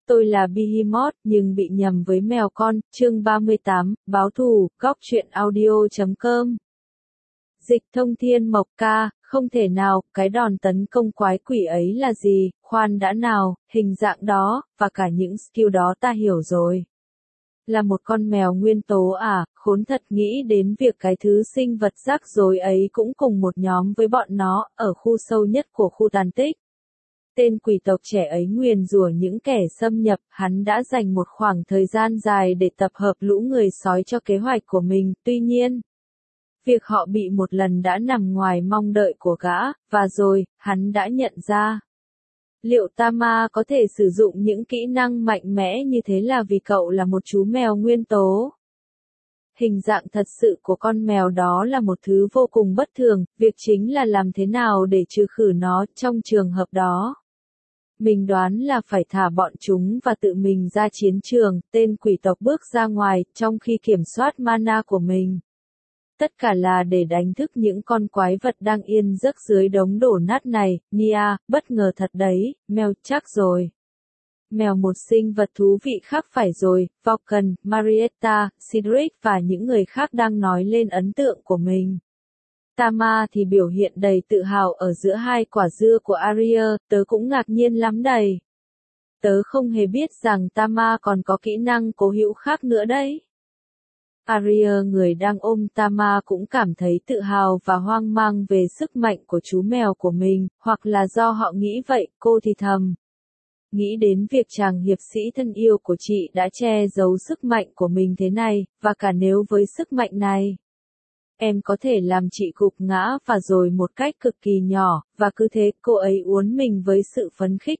Tôi là Behemoth nhưng bị nhầm với mèo con, chương 38, báo thù, góc truyện audio.com. Dịch thông thiên mộc ca, không thể nào, cái đòn tấn công quái quỷ ấy là gì, khoan đã nào, hình dạng đó, và cả những skill đó ta hiểu rồi. Là một con mèo nguyên tố à, khốn thật nghĩ đến việc cái thứ sinh vật rắc rối ấy cũng cùng một nhóm với bọn nó, ở khu sâu nhất của khu tàn tích. Tên quỷ tộc trẻ ấy nguyền rủa những kẻ xâm nhập, hắn đã dành một khoảng thời gian dài để tập hợp lũ người sói cho kế hoạch của mình, tuy nhiên, việc họ bị một lần đã nằm ngoài mong đợi của gã, và rồi, hắn đã nhận ra. Liệu Tama có thể sử dụng những kỹ năng mạnh mẽ như thế là vì cậu là một chú mèo nguyên tố? Hình dạng thật sự của con mèo đó là một thứ vô cùng bất thường, việc chính là làm thế nào để trừ khử nó trong trường hợp đó. Mình đoán là phải thả bọn chúng và tự mình ra chiến trường, tên quỷ tộc bước ra ngoài, trong khi kiểm soát mana của mình. Tất cả là để đánh thức những con quái vật đang yên giấc dưới đống đổ nát này. Nia, bất ngờ thật đấy, mèo chắc rồi. Mèo một sinh vật thú vị khác phải rồi, Vulcan, Marietta, Cedric và những người khác đang nói lên ấn tượng của mình. Tama thì biểu hiện đầy tự hào ở giữa hai quả dưa của Arya, tớ cũng ngạc nhiên lắm đầy. Tớ không hề biết rằng Tama còn có kỹ năng cố hữu khác nữa đấy. Arya người đang ôm Tama cũng cảm thấy tự hào và hoang mang về sức mạnh của chú mèo của mình, hoặc là do họ nghĩ vậy, cô thì thầm. Nghĩ đến việc chàng hiệp sĩ thân yêu của chị đã che giấu sức mạnh của mình thế này, và cả nếu với sức mạnh này, em có thể làm chị gục ngã và rồi một cách cực kỳ nhỏ, và cứ thế cô ấy uốn mình với sự phấn khích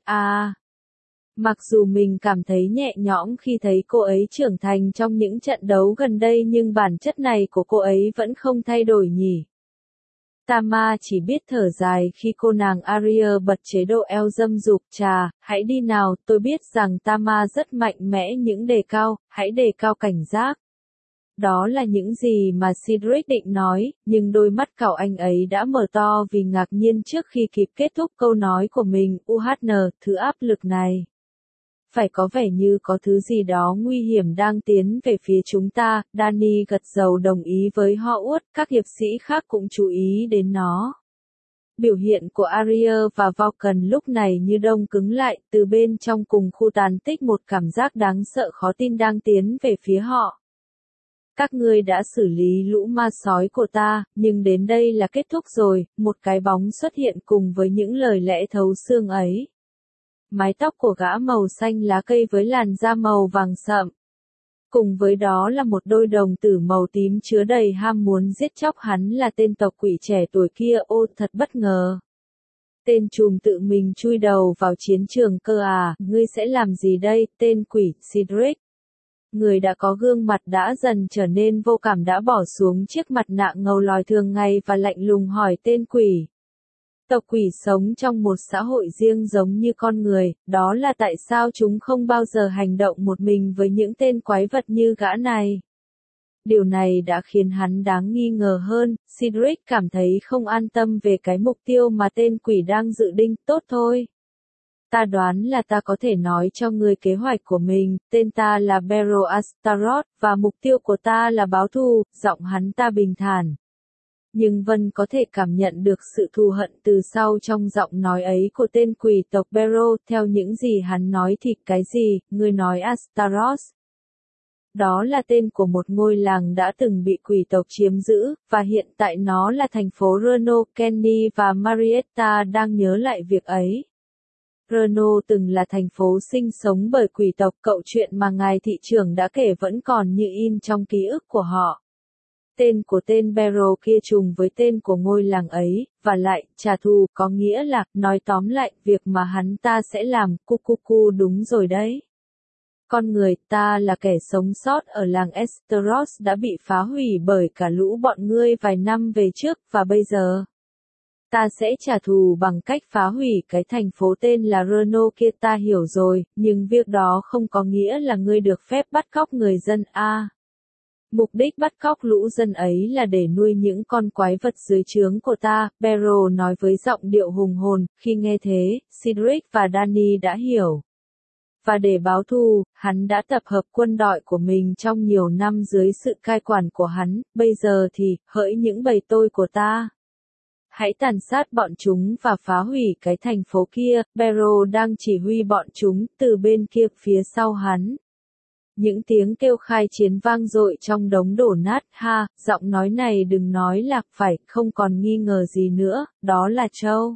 Mặc dù mình cảm thấy nhẹ nhõm khi thấy cô ấy trưởng thành trong những trận đấu gần đây nhưng bản chất này của cô ấy vẫn không thay đổi nhỉ. Tama chỉ biết thở dài khi cô nàng Arya bật chế độ eo dâm dục. Chà, hãy đi nào, tôi biết rằng Tama rất mạnh mẽ những đề cao, hãy đề cao cảnh giác. Đó là những gì mà Cedric định nói, nhưng đôi mắt cậu anh ấy đã mở to vì ngạc nhiên trước khi kịp kết thúc câu nói của mình. UHN, thứ áp lực này. Phải có vẻ như có thứ gì đó nguy hiểm đang tiến về phía chúng ta. Dany gật đầu đồng ý với Howard, các hiệp sĩ khác cũng chú ý đến nó. Biểu hiện của Arya và Vulcan lúc này như đông cứng lại, từ bên trong cùng khu tàn tích một cảm giác đáng sợ khó tin đang tiến về phía họ. Các ngươi đã xử lý lũ ma sói của ta, nhưng đến đây là kết thúc rồi, một cái bóng xuất hiện cùng với những lời lẽ thấu xương ấy. Mái tóc của gã màu xanh lá cây với làn da màu vàng sậm. Cùng với đó là một đôi đồng tử màu tím chứa đầy ham muốn giết chóc. Hắn là tên tộc quỷ trẻ tuổi kia. Ô, thật bất ngờ. Tên trùm tự mình chui đầu vào chiến trường cơ à, ngươi sẽ làm gì đây, tên quỷ, Cedric. Người đã có gương mặt đã dần trở nên vô cảm đã bỏ xuống chiếc mặt nạ ngầu lòi thường ngày và lạnh lùng hỏi tên quỷ. Tộc quỷ sống trong một xã hội riêng giống như con người, đó là tại sao chúng không bao giờ hành động một mình với những tên quái vật như gã này. Điều này đã khiến hắn đáng nghi ngờ hơn. Cedric cảm thấy không an tâm về cái mục tiêu mà tên quỷ đang dự định. Tốt thôi. Ta đoán là ta có thể nói cho ngươi kế hoạch của mình. Tên ta là Beryl Astaroth, và mục tiêu của ta là báo thù. Giọng hắn ta bình thản. Nhưng Vân có thể cảm nhận được sự thù hận từ sau trong giọng nói ấy của tên quỷ tộc Beryl. Theo những gì hắn nói thì cái gì, ngươi nói Astaroth. Đó là tên của một ngôi làng đã từng bị quỷ tộc chiếm giữ, và hiện tại nó là thành phố Reno. Kenny và Marietta đang nhớ lại việc ấy. Reno từng là thành phố sinh sống bởi quỷ tộc. Cậu chuyện mà ngài thị trưởng đã kể vẫn còn như in trong ký ức của họ. Tên của tên Beryl kia trùng với tên của ngôi làng ấy, và lại, trả thù, có nghĩa là, nói tóm lại, việc mà hắn ta sẽ làm, đúng rồi đấy. Con người ta là kẻ sống sót ở làng Esteros đã bị phá hủy bởi cả lũ bọn ngươi vài năm về trước, và bây giờ, ta sẽ trả thù bằng cách phá hủy cái thành phố tên là Reno kia. Ta hiểu rồi, nhưng việc đó không có nghĩa là ngươi được phép bắt cóc người dân Mục đích bắt cóc lũ dân ấy là để nuôi những con quái vật dưới trướng của ta, Beryl nói với giọng điệu hùng hồn. Khi nghe thế, Cedric và Dany đã hiểu. Và để báo thù, hắn đã tập hợp quân đội của mình trong nhiều năm dưới sự cai quản của hắn, bây giờ thì, hỡi những bầy tôi của ta. Hãy tàn sát bọn chúng và phá hủy cái thành phố kia, Bero đang chỉ huy bọn chúng từ bên kia phía sau hắn. Những tiếng kêu khai chiến vang dội trong đống đổ nát, ha, giọng nói này đừng nói lạc phải, không còn nghi ngờ gì nữa, đó là Châu.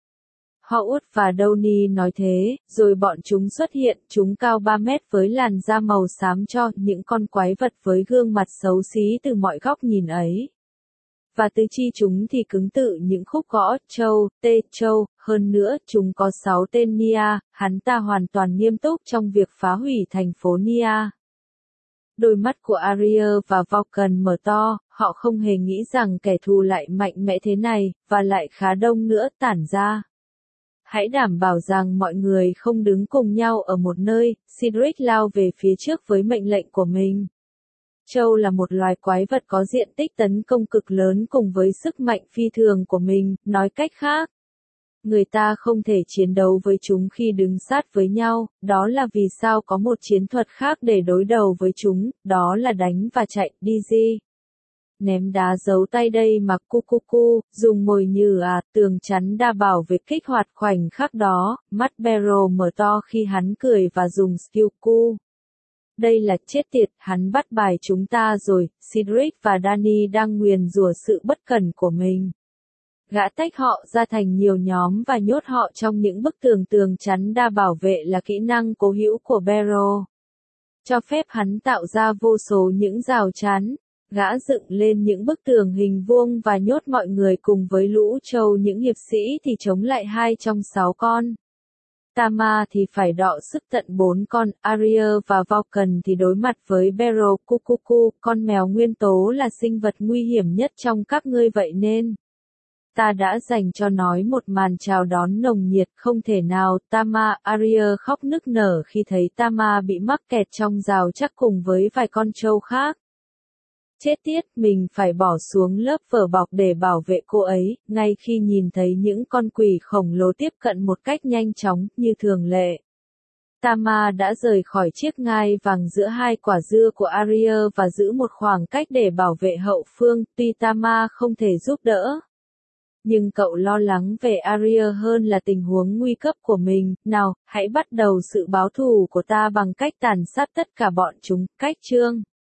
Howard và Downey nói thế, rồi bọn chúng xuất hiện, chúng cao 3 mét với làn da màu xám cho những con quái vật với gương mặt xấu xí từ mọi góc nhìn ấy. Và tứ chi chúng thì cứng tự những khúc gõ, Châu, hơn nữa, chúng có 6 tên Nia, hắn ta hoàn toàn nghiêm túc trong việc phá hủy thành phố Nia. Đôi mắt của Arya và Vulcan mở to, họ không hề nghĩ rằng kẻ thù lại mạnh mẽ thế này, và lại khá đông nữa, tản ra. Hãy đảm bảo rằng mọi người không đứng cùng nhau ở một nơi, Cedric lao về phía trước với mệnh lệnh của mình. Châu là một loài quái vật có diện tích tấn công cực lớn cùng với sức mạnh phi thường của mình, nói cách khác. Người ta không thể chiến đấu với chúng khi đứng sát với nhau, đó là vì sao có một chiến thuật khác để đối đầu với chúng, đó là đánh và chạy, DZ. Ném đá giấu tay đây mà cu, dùng mồi nhử tường chắn đa bảo vệ kích hoạt khoảnh khắc đó, mắt Bero mở to khi hắn cười và dùng skill cu. Đây là chết tiệt, hắn bắt bài chúng ta rồi, Cedric và Danny đang nguyền rủa sự bất cẩn của mình. Gã tách họ ra thành nhiều nhóm và nhốt họ trong những bức tường chắn đa bảo vệ là kỹ năng cố hữu của Bero. Cho phép hắn tạo ra vô số những rào chắn. Gã dựng lên những bức tường hình vuông và nhốt mọi người cùng với lũ trâu những hiệp sĩ thì chống lại 2 trong 6 con. Tama thì phải đọ sức tận 4 con, Arya và Vulcan thì đối mặt với Bero cu, con mèo nguyên tố là sinh vật nguy hiểm nhất trong các ngươi vậy nên. Ta đã dành cho nói một màn chào đón nồng nhiệt không thể nào, Tama, Arya khóc nức nở khi thấy Tama bị mắc kẹt trong rào chắc cùng với vài con trâu khác. Chết tiết, mình phải bỏ xuống lớp vỏ bọc để bảo vệ cô ấy, ngay khi nhìn thấy những con quỷ khổng lồ tiếp cận một cách nhanh chóng, như thường lệ. Tama đã rời khỏi chiếc ngai vàng giữa 2 quả dưa của Arya và giữ một khoảng cách để bảo vệ hậu phương, tuy Tama không thể giúp đỡ. Nhưng cậu lo lắng về Arya hơn là tình huống nguy cấp của mình, nào, hãy bắt đầu sự báo thù của ta bằng cách tàn sát tất cả bọn chúng, cách chương.